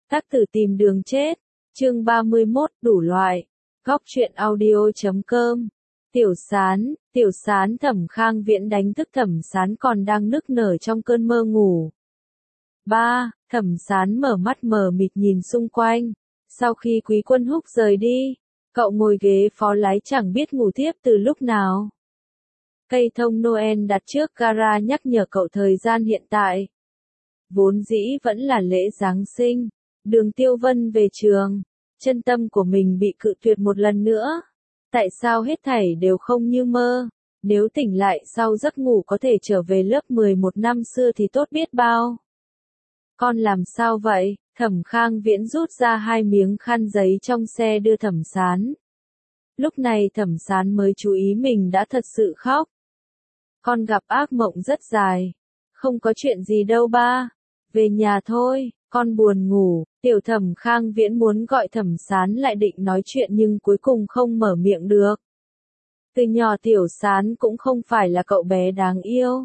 Tác tử tìm đường chết. Chương 31, đủ loại. Góc truyện audio.com. Tiểu Sán Thẩm Khang Viễn đánh thức Thẩm Sán còn đang nức nở trong cơn mơ ngủ. 3. Thẩm Sán mở mắt mờ mịt nhìn xung quanh. Sau khi Quý Quân Húc rời đi, cậu ngồi ghế phó lái chẳng biết ngủ tiếp từ lúc nào. Cây thông Noel đặt trước gara nhắc nhở cậu thời gian hiện tại. Vốn dĩ vẫn là lễ Giáng sinh, Đường Tiêu Vân về trường, chân tâm của mình bị cự tuyệt một lần nữa. Tại sao hết thảy đều không như mơ? Nếu tỉnh lại sau giấc ngủ có thể trở về lớp 11 năm xưa thì tốt biết bao. Con làm sao vậy? Thẩm Khang Viễn rút ra 2 miếng khăn giấy trong xe đưa Thẩm Sán. Lúc này Thẩm Sán mới chú ý mình đã thật sự khóc. Con gặp ác mộng rất dài. Không có chuyện gì đâu ba. Về nhà thôi, con buồn ngủ. Tiểu Thẩm Khang Viễn muốn gọi Thẩm Sán lại định nói chuyện nhưng cuối cùng không mở miệng được. Từ nhỏ Tiểu Sán cũng không phải là cậu bé đáng yêu.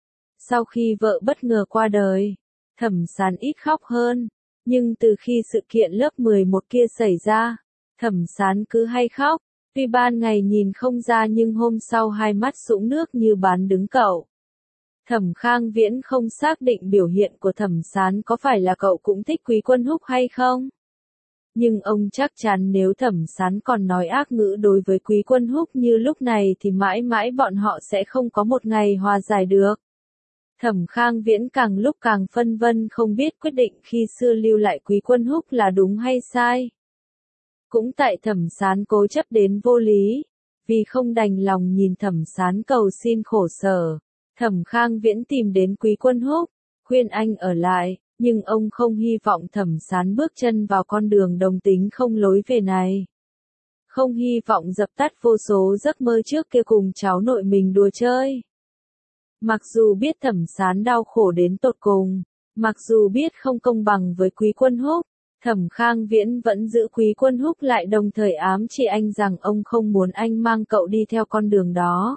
Sau khi vợ bất ngờ qua đời, Thẩm Sán ít khóc hơn. Nhưng từ khi sự kiện lớp 11 kia xảy ra, Thẩm Sán cứ hay khóc. Tuy ban ngày nhìn không ra nhưng hôm sau hai mắt sũng nước như bán đứng cậu. Thẩm Khang Viễn không xác định biểu hiện của Thẩm Sán có phải là cậu cũng thích Quý Quân Húc hay không. Nhưng ông chắc chắn nếu Thẩm Sán còn nói ác ngữ đối với Quý Quân Húc như lúc này thì mãi mãi bọn họ sẽ không có một ngày hòa giải được. Thẩm Khang Viễn càng lúc càng phân vân không biết quyết định khi xưa lưu lại Quý Quân Húc là đúng hay sai. Cũng tại Thẩm Sán cố chấp đến vô lý, vì không đành lòng nhìn Thẩm Sán cầu xin khổ sở, Thẩm Khang Viễn tìm đến Quý Quân Húc, khuyên anh ở lại, nhưng ông không hy vọng Thẩm Sán bước chân vào con đường đồng tính không lối về này. Không hy vọng dập tắt vô số giấc mơ trước kia cùng cháu nội mình đùa chơi. Mặc dù biết Thẩm Sán đau khổ đến tột cùng, mặc dù biết không công bằng với Quý Quân Húc, Thẩm Khang Viễn vẫn giữ Quý Quân Húc lại đồng thời ám chỉ anh rằng ông không muốn anh mang cậu đi theo con đường đó.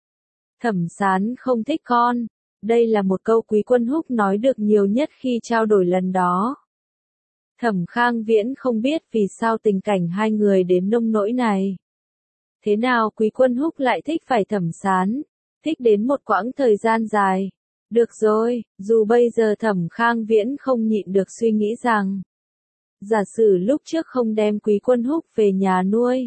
Thẩm Sán không thích con, đây là một câu Quý Quân Húc nói được nhiều nhất khi trao đổi lần đó. Thẩm Khang Viễn không biết vì sao tình cảnh hai người đến nông nỗi này. Thế nào Quý Quân Húc lại thích phải Thẩm Sán, thích đến một quãng thời gian dài. Được rồi, dù bây giờ Thẩm Khang Viễn không nhịn được suy nghĩ rằng, giả sử lúc trước không đem Quý Quân Húc về nhà nuôi.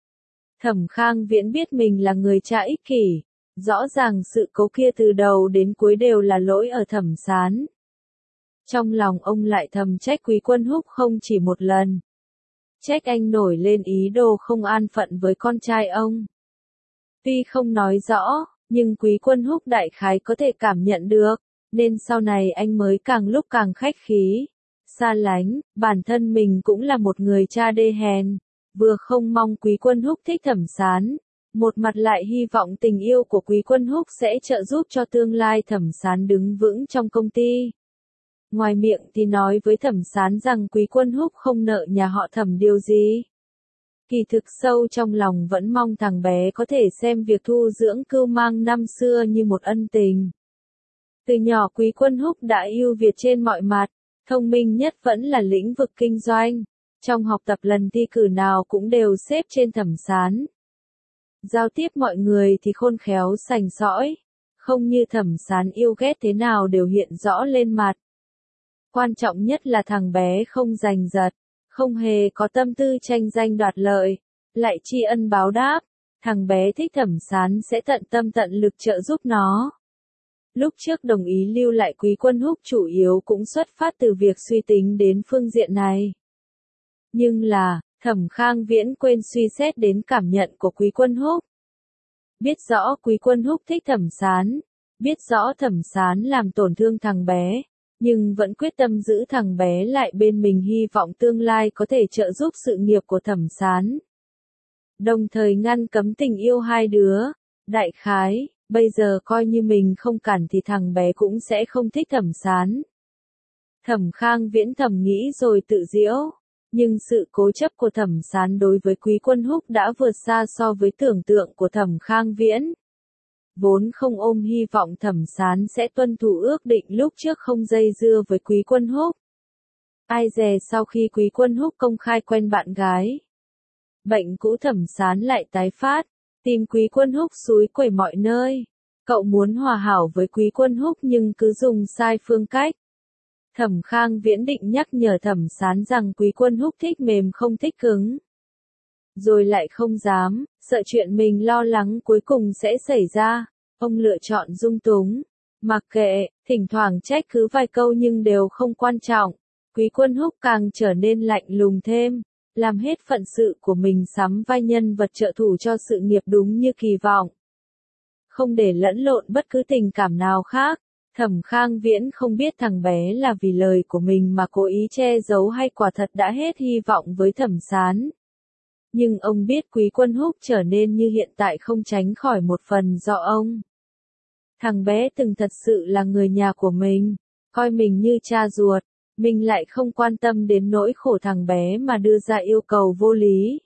Thẩm Khang Viễn biết mình là người cha ích kỷ, rõ ràng sự cố kia từ đầu đến cuối đều là lỗi ở Thẩm Sán. Trong lòng ông lại thầm trách Quý Quân Húc không chỉ một lần. Trách anh nổi lên ý đồ không an phận với con trai ông. Tuy không nói rõ, nhưng Quý Quân Húc đại khái có thể cảm nhận được, nên sau này anh mới càng lúc càng khách khí, xa lánh, bản thân mình cũng là một người cha đê hèn, vừa không mong Quý Quân Húc thích Thẩm Sán, một mặt lại hy vọng tình yêu của Quý Quân Húc sẽ trợ giúp cho tương lai Thẩm Sán đứng vững trong công ty. Ngoài miệng thì nói với Thẩm Sán rằng Quý Quân Húc không nợ nhà họ Thẩm điều gì. Kỳ thực sâu trong lòng vẫn mong thằng bé có thể xem việc thu dưỡng cưu mang năm xưa như một ân tình. Từ nhỏ Quý Quân Húc đã ưu việt trên mọi mặt, thông minh nhất vẫn là lĩnh vực kinh doanh. Trong học tập lần thi cử nào cũng đều xếp trên Thẩm Sán. Giao tiếp mọi người thì khôn khéo sành sỏi, không như Thẩm Sán yêu ghét thế nào đều hiện rõ lên mặt. Quan trọng nhất là thằng bé không giành giật, không hề có tâm tư tranh danh đoạt lợi, lại tri ân báo đáp, thằng bé thích Thẩm Sán sẽ tận tâm tận lực trợ giúp nó. Lúc trước đồng ý lưu lại Quý Quân Húc chủ yếu cũng xuất phát từ việc suy tính đến phương diện này. Nhưng là, Thẩm Khang Viễn quên suy xét đến cảm nhận của Quý Quân Húc. Biết rõ Quý Quân Húc thích Thẩm Sán, biết rõ Thẩm Sán làm tổn thương thằng bé, nhưng vẫn quyết tâm giữ thằng bé lại bên mình hy vọng tương lai có thể trợ giúp sự nghiệp của Thẩm Sán. Đồng thời ngăn cấm tình yêu hai đứa, đại khái, bây giờ coi như mình không cản thì thằng bé cũng sẽ không thích Thẩm Sán. Thẩm Khang Viễn thầm nghĩ rồi tự giễu, nhưng sự cố chấp của Thẩm Sán đối với Quý Quân Húc đã vượt xa so với tưởng tượng của Thẩm Khang Viễn. Vốn không ôm hy vọng Thẩm Sán sẽ tuân thủ ước định lúc trước không dây dưa với Quý Quân Húc. Ai dè sau khi Quý Quân Húc công khai quen bạn gái, bệnh cũ Thẩm Sán lại tái phát, tìm Quý Quân Húc xúi quẩy mọi nơi. Cậu muốn hòa hảo với Quý Quân Húc nhưng cứ dùng sai phương cách. Thẩm Khang Viễn định nhắc nhở Thẩm Sán rằng Quý Quân Húc thích mềm không thích cứng. Rồi lại không dám, sợ chuyện mình lo lắng cuối cùng sẽ xảy ra. Ông lựa chọn dung túng. Mặc kệ, thỉnh thoảng trách cứ vài câu nhưng đều không quan trọng. Quý Quân Húc càng trở nên lạnh lùng thêm, làm hết phận sự của mình sắm vai nhân vật trợ thủ cho sự nghiệp đúng như kỳ vọng. Không để lẫn lộn bất cứ tình cảm nào khác. Thẩm Khang Viễn không biết thằng bé là vì lời của mình mà cố ý che giấu hay quả thật đã hết hy vọng với Thẩm Sán. Nhưng ông biết Quý Quân Húc trở nên như hiện tại không tránh khỏi một phần do ông. Thằng bé từng thật sự là người nhà của mình, coi mình như cha ruột, mình lại không quan tâm đến nỗi khổ thằng bé mà đưa ra yêu cầu vô lý.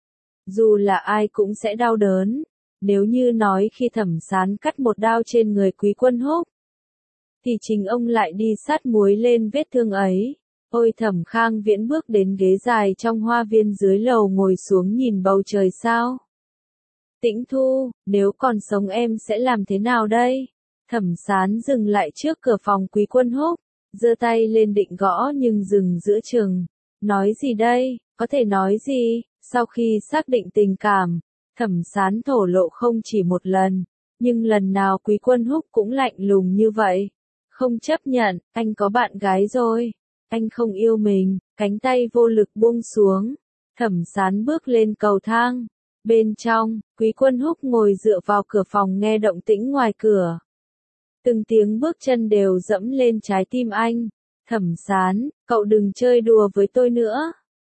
Dù là ai cũng sẽ đau đớn, nếu như nói khi Thẩm Sán cắt một đao trên người Quý Quân Húc, thì chính ông lại đi sát muối lên vết thương ấy. Ôi Thẩm Khang Viễn bước đến ghế dài trong hoa viên dưới lầu ngồi xuống nhìn bầu trời sao. Tĩnh Thu, nếu còn sống em sẽ làm thế nào đây? Thẩm Sán dừng lại trước cửa phòng Quý Quân Húc, giơ tay lên định gõ nhưng dừng giữa chừng. Nói gì đây, có thể nói gì? Sau khi xác định tình cảm, Thẩm Sán thổ lộ không chỉ một lần, nhưng lần nào Quý Quân Húc cũng lạnh lùng như vậy. Không chấp nhận, anh có bạn gái rồi. Anh không yêu mình, cánh tay vô lực buông xuống. Thẩm Sán bước lên cầu thang. Bên trong, Quý Quân Húc ngồi dựa vào cửa phòng nghe động tĩnh ngoài cửa. Từng tiếng bước chân đều dẫm lên trái tim anh. Thẩm Sán, cậu đừng chơi đùa với tôi nữa.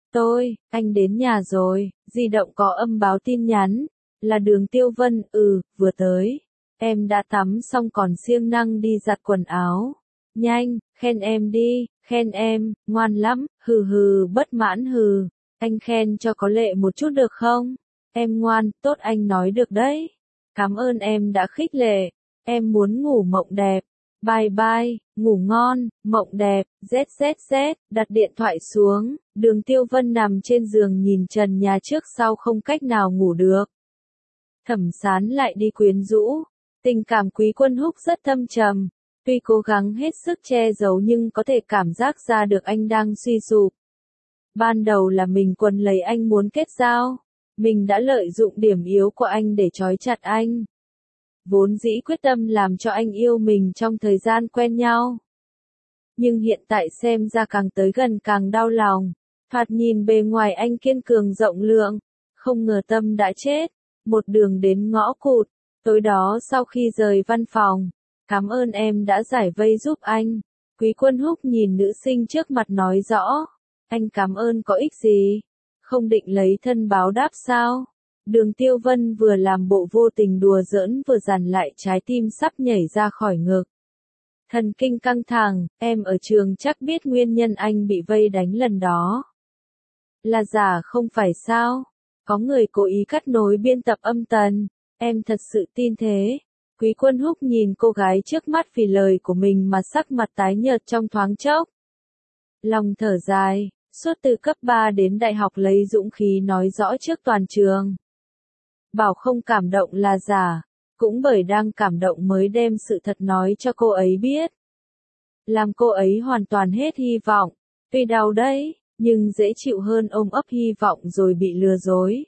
Anh đến nhà rồi, di động có âm báo tin nhắn. Là Đường Tiêu Vân, vừa tới. Em đã tắm xong còn siêng năng đi giặt quần áo. Nhanh, khen em đi, khen em, ngoan lắm, bất mãn hừ. Anh khen cho có lệ một chút được không? Em ngoan, tốt anh nói được đấy. Cảm ơn em đã khích lệ. Em muốn ngủ mộng đẹp. Bye bye, ngủ ngon, mộng đẹp, ZZZ, đặt điện thoại xuống. Đường Tiêu Vân nằm trên giường nhìn trần nhà trước sau không cách nào ngủ được. Thẩm Sán lại đi quyến rũ. Tình cảm Quý Quân Húc rất thâm trầm. Tuy cố gắng hết sức che giấu nhưng có thể cảm giác ra được anh đang suy sụp. Ban đầu là mình quấn lấy anh muốn kết giao. Mình đã lợi dụng điểm yếu của anh để trói chặt anh. Vốn dĩ quyết tâm làm cho anh yêu mình trong thời gian quen nhau. Nhưng hiện tại xem ra càng tới gần càng đau lòng. Thoạt nhìn bề ngoài anh kiên cường rộng lượng. Không ngờ tâm đã chết. Một đường đến ngõ cụt. Tối đó sau khi rời văn phòng. Cảm ơn em đã giải vây giúp anh. Quý Quân Húc nhìn nữ sinh trước mặt nói rõ. Anh cảm ơn có ích gì? Không định lấy thân báo đáp sao? Đường Tiêu Vân vừa làm bộ vô tình đùa giỡn vừa dằn lại trái tim sắp nhảy ra khỏi ngực. Thần kinh căng thẳng, em ở trường chắc biết nguyên nhân anh bị vây đánh lần đó. Là giả không phải sao? Có người cố ý cắt nối biên tập âm tần. Em thật sự tin thế? Quý Quân Húc nhìn cô gái trước mắt vì lời của mình mà sắc mặt tái nhợt trong thoáng chốc. Lòng thở dài, suốt từ cấp 3 đến đại học lấy dũng khí nói rõ trước toàn trường. Bảo không cảm động là giả, cũng bởi đang cảm động mới đem sự thật nói cho cô ấy biết. Làm cô ấy hoàn toàn hết hy vọng, tuy đau đấy, nhưng dễ chịu hơn ôm ấp hy vọng rồi bị lừa dối.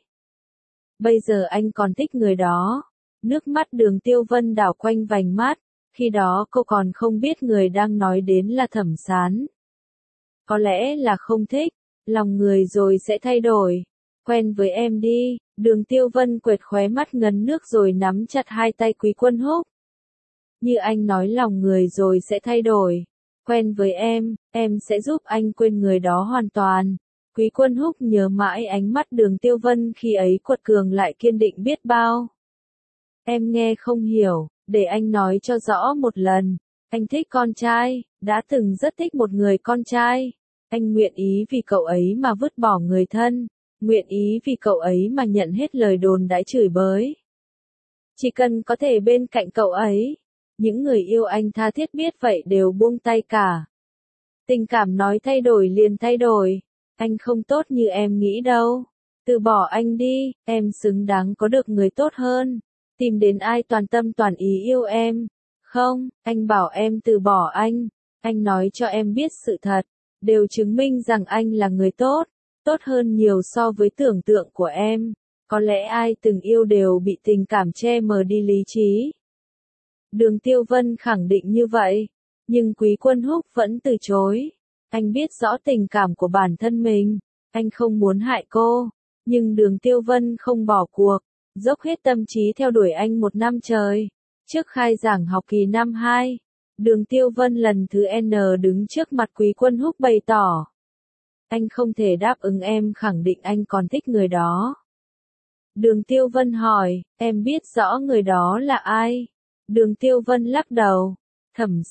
Bây giờ anh còn thích người đó. Nước mắt Đường Tiêu Vân đảo quanh vành mắt, khi đó cô còn không biết người đang nói đến là Thẩm Sán. Có lẽ là không thích, lòng người rồi sẽ thay đổi. Quen với em đi, Đường Tiêu Vân quệt khóe mắt ngấn nước rồi nắm chặt hai tay Quý Quân Húc. Như anh nói lòng người rồi sẽ thay đổi. Quen với em sẽ giúp anh quên người đó hoàn toàn. Quý Quân Húc nhớ mãi ánh mắt Đường Tiêu Vân khi ấy quật cường lại kiên định biết bao. Em nghe không hiểu, để anh nói cho rõ một lần. Anh thích con trai, đã từng rất thích một người con trai. Anh nguyện ý vì cậu ấy mà vứt bỏ người thân. Nguyện ý vì cậu ấy mà nhận hết lời đồn đãi chửi bới. Chỉ cần có thể bên cạnh cậu ấy. Những người yêu anh tha thiết biết vậy đều buông tay cả. Tình cảm nói thay đổi liền thay đổi. Anh không tốt như em nghĩ đâu. Từ bỏ anh đi, em xứng đáng có được người tốt hơn. Tìm đến ai toàn tâm toàn ý yêu em. Không, anh bảo em từ bỏ anh. Anh nói cho em biết sự thật. Đều chứng minh rằng anh là người tốt. Tốt hơn nhiều so với tưởng tượng của em. Có lẽ ai từng yêu đều bị tình cảm che mờ đi lý trí. Đường Tiêu Vân khẳng định như vậy. Nhưng Quý Quân Húc vẫn từ chối. Anh biết rõ tình cảm của bản thân mình. Anh không muốn hại cô. Nhưng Đường Tiêu Vân không bỏ cuộc. Dốc hết tâm trí theo đuổi anh 1 năm trời. Trước khai giảng học kỳ năm 2. Đường Tiêu Vân lần thứ N đứng trước mặt Quý Quân Húc bày tỏ. Anh không thể đáp ứng em khẳng định anh còn thích người đó. Đường Tiêu Vân hỏi, em biết rõ người đó là ai? Đường Tiêu Vân lắc đầu. Thẩm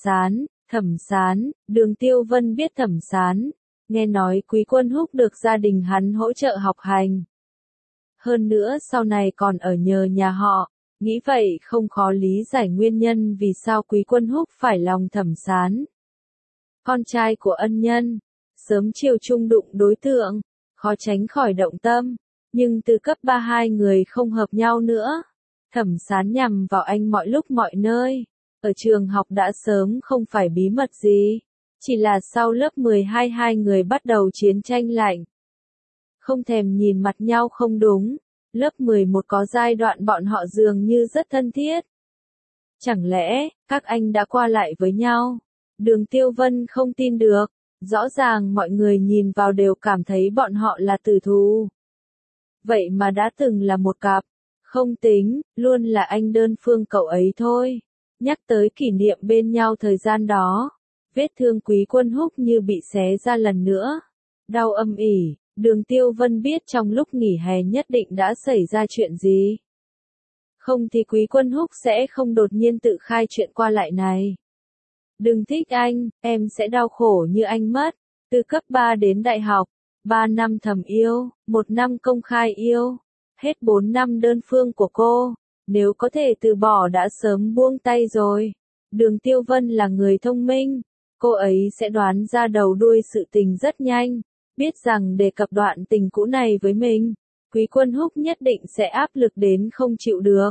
Sán, Đường Tiêu Vân biết Thẩm Sán. Nghe nói Quý Quân Húc được gia đình hắn hỗ trợ học hành. Hơn nữa sau này còn ở nhờ nhà họ. Nghĩ vậy không khó lý giải nguyên nhân vì sao Quý Quân Húc phải lòng Thẩm Sán. Con trai của ân nhân. Sớm chiều chung đụng đối tượng. Khó tránh khỏi động tâm. Nhưng từ cấp 3 hai người không hợp nhau nữa. Thẩm Sán nhằm vào anh mọi lúc mọi nơi. Ở trường học đã sớm không phải bí mật gì. Chỉ là sau lớp 12 hai người bắt đầu chiến tranh lạnh. Không thèm nhìn mặt nhau không đúng. Lớp 11 có giai đoạn bọn họ dường như rất thân thiết. Chẳng lẽ, các anh đã qua lại với nhau? Đường Tiêu Vân không tin được. Rõ ràng mọi người nhìn vào đều cảm thấy bọn họ là tử thù. Vậy mà đã từng là một cặp. Không tính, luôn là anh đơn phương cậu ấy thôi. Nhắc tới kỷ niệm bên nhau thời gian đó. Vết thương Quý Quân Húc như bị xé ra lần nữa. Đau âm ỉ, Đường Tiêu Vân biết trong lúc nghỉ hè nhất định đã xảy ra chuyện gì. Không thì Quý Quân Húc sẽ không đột nhiên tự khai chuyện qua lại này. Đừng thích anh, em sẽ đau khổ như anh mất. Từ cấp 3 đến đại học, 3 năm thầm yêu, 1 năm công khai yêu. Hết 4 năm đơn phương của cô. Nếu có thể từ bỏ đã sớm buông tay rồi. Đường Tiêu Vân là người thông minh. Cô ấy sẽ đoán ra đầu đuôi sự tình rất nhanh. Biết rằng đề cập đoạn tình cũ này với mình, Quý Quân Húc nhất định sẽ áp lực đến không chịu được.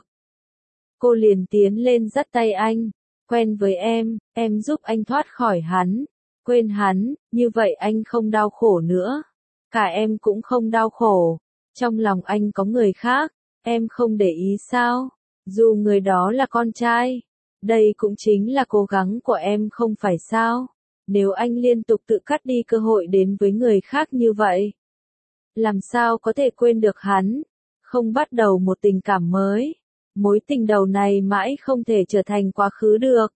Cô liền tiến lên dắt tay anh. Quen với em giúp anh thoát khỏi hắn. Quên hắn, như vậy anh không đau khổ nữa. Cả em cũng không đau khổ. Trong lòng anh có người khác, em không để ý sao? Dù người đó là con trai. Đây cũng chính là cố gắng của em không phải sao? Nếu anh liên tục tự cắt đi cơ hội đến với người khác như vậy, làm sao có thể quên được hắn? Không bắt đầu một tình cảm mới. Mối tình đầu này mãi không thể trở thành quá khứ được.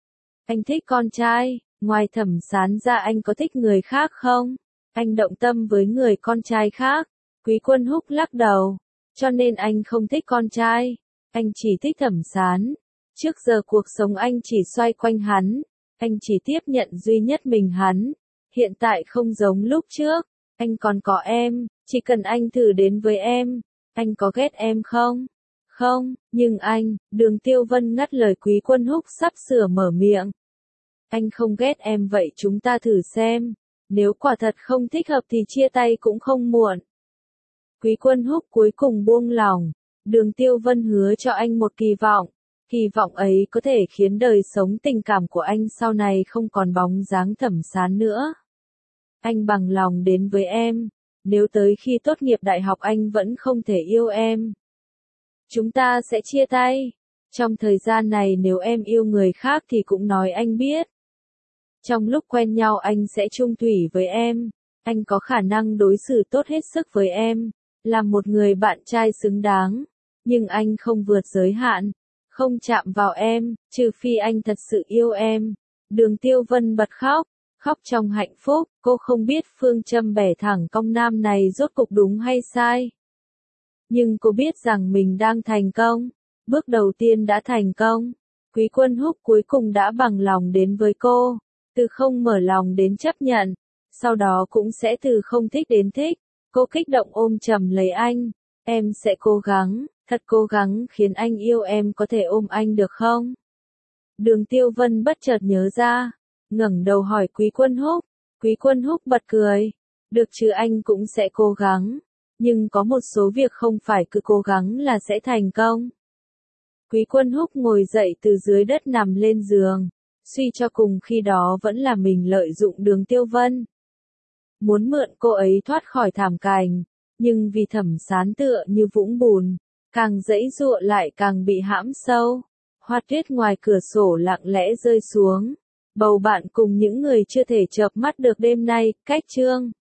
Anh thích con trai, ngoài Thẩm Sán ra anh có thích người khác không? Anh động tâm với người con trai khác. Quý Quân Húc lắc đầu. Cho nên anh không thích con trai. Anh chỉ thích Thẩm Sán. Trước giờ cuộc sống anh chỉ xoay quanh hắn. Anh chỉ tiếp nhận duy nhất mình hắn. Hiện tại không giống lúc trước. Anh còn có em. Chỉ cần anh thử đến với em. Anh có ghét em không? Không, nhưng anh, Đường Tiêu Vân ngắt lời Quý Quân Húc sắp sửa mở miệng. Anh không ghét em vậy chúng ta thử xem. Nếu quả thật không thích hợp thì chia tay cũng không muộn. Quý Quân Húc cuối cùng buông lòng. Đường Tiêu Vân hứa cho anh một kỳ vọng. Kỳ vọng ấy có thể khiến đời sống tình cảm của anh sau này không còn bóng dáng Thẩm Sán nữa. Anh bằng lòng đến với em. Nếu tới khi tốt nghiệp đại học anh vẫn không thể yêu em, chúng ta sẽ chia tay. Trong thời gian này nếu em yêu người khác thì cũng nói anh biết. Trong lúc quen nhau anh sẽ chung thủy với em. Anh có khả năng đối xử tốt hết sức với em. Làm một người bạn trai xứng đáng. Nhưng anh không vượt giới hạn. Không chạm vào em, trừ phi anh thật sự yêu em. Đường Tiêu Vân bật khóc. Khóc trong hạnh phúc. Cô không biết phương châm bẻ thẳng cong nam này rốt cục đúng hay sai. Nhưng cô biết rằng mình đang thành công. Bước đầu tiên đã thành công. Quý Quân Húc cuối cùng đã bằng lòng đến với cô. Từ không mở lòng đến chấp nhận. Sau đó cũng sẽ từ không thích đến thích. Cô kích động ôm chầm lấy anh. Em sẽ cố gắng, thật cố gắng khiến anh yêu em, có thể ôm anh được không? Đường Tiêu Vân bất chợt nhớ ra. Ngẩng đầu hỏi Quý Quân Húc. Quý Quân Húc bật cười. Được chứ, anh cũng sẽ cố gắng. Nhưng có một số việc không phải cứ cố gắng là sẽ thành công. Quý Quân Húc ngồi dậy từ dưới đất nằm lên giường. Suy cho cùng khi đó vẫn là mình lợi dụng Đường Tiêu Vân. Muốn mượn cô ấy thoát khỏi thảm cảnh. Nhưng vì Thẩm Sán tựa như vũng bùn. Càng giãy giụa lại càng bị hãm sâu. Hoa tuyết ngoài cửa sổ lặng lẽ rơi xuống. Bầu bạn cùng những người chưa thể chợp mắt được đêm nay, cách chương.